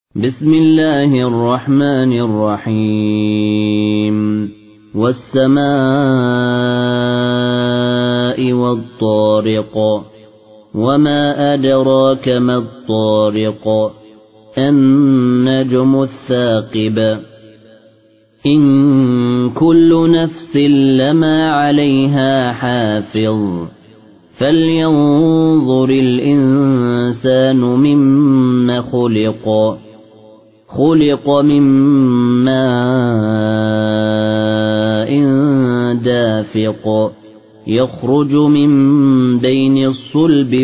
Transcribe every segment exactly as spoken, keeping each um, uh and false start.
بسم الله الرحمن الرحيم والسماء والطارق وما أدراك ما الطارق النجم الثاقب إن كل نفس لما عليها حافظ فلينظر الإنسان مما خلق خلق من ماء دافق يخرج من بين الصلب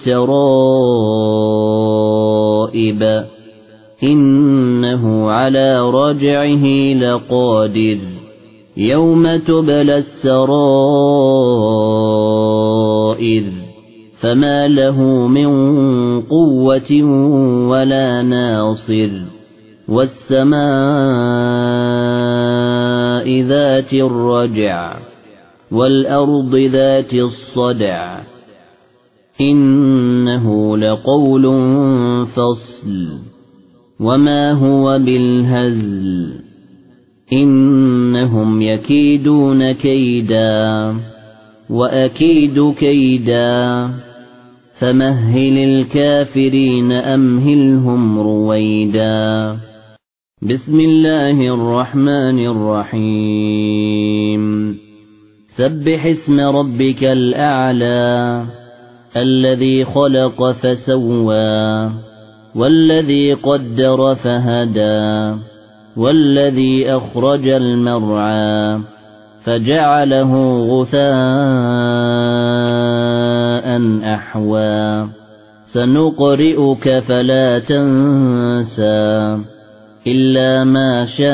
والترائب إنه على رجعه لقادر يوم تبلى السرائر فما له من قوة ولا ناصر والسماء ذات الرجع والأرض ذات الصدع إنه لقول فصل وما هو بالهزل إنهم يكيدون كيدا وأكيد كيدا فمهل الكافرين أمهلهم رويدا بسم الله الرحمن الرحيم سبح اسم ربك الأعلى الذي خلق فسوى والذي قدر فهدى والذي أخرج المرعى فجعله غثاء أحوى سنقرئك فلا تنسى إلا ما شاء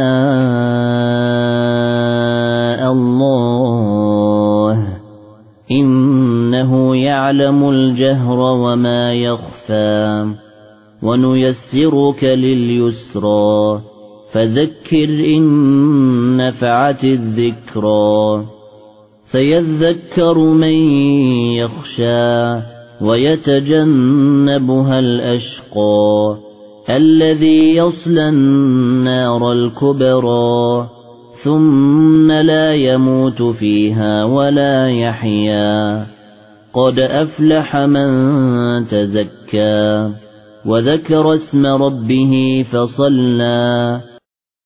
الله إنه يعلم الجهر وما يخفى ونيسرك لليسرى فذكر إن نفعت الذكرى سيذكر من يخشى ويتجنبها الأشقى الذي يصلى النار الكبرى ثم لا يموت فيها ولا يحيا قد أفلح من تزكى وذكر اسم ربه فصلى